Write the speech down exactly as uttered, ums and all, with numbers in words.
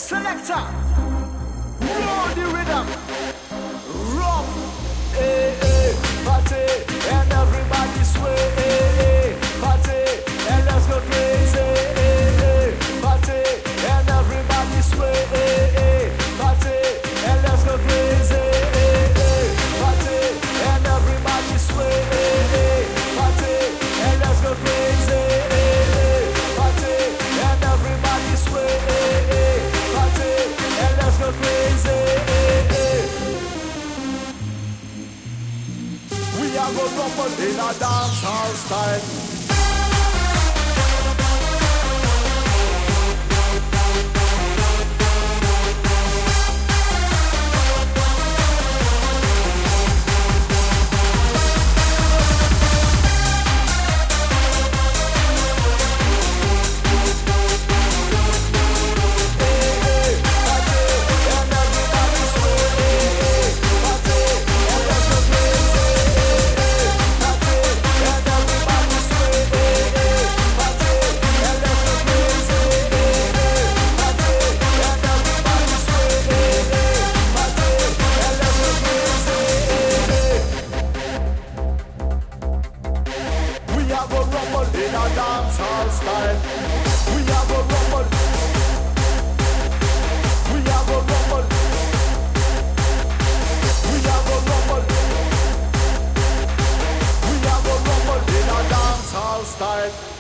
selector, roll the rhythm, rough, eh, eh, party, and everybody sway, eh, eh, party, and let's go crazy, eh, eh, party, and everybody sway, eh, eh, party, and let's go crazy, eh, eh, party, and everybody sway, eh, eh, party, and let's go crazy, eh, eh, party, and everybody sway, eh, eh, party, and let's go crazy, eh, eh. We are gonna rumble in a dancehall style. Dancehall style. We are gonna rumble. We are gonna rumble. We are gonna rumble. We are gonna rumble in a dancehall style.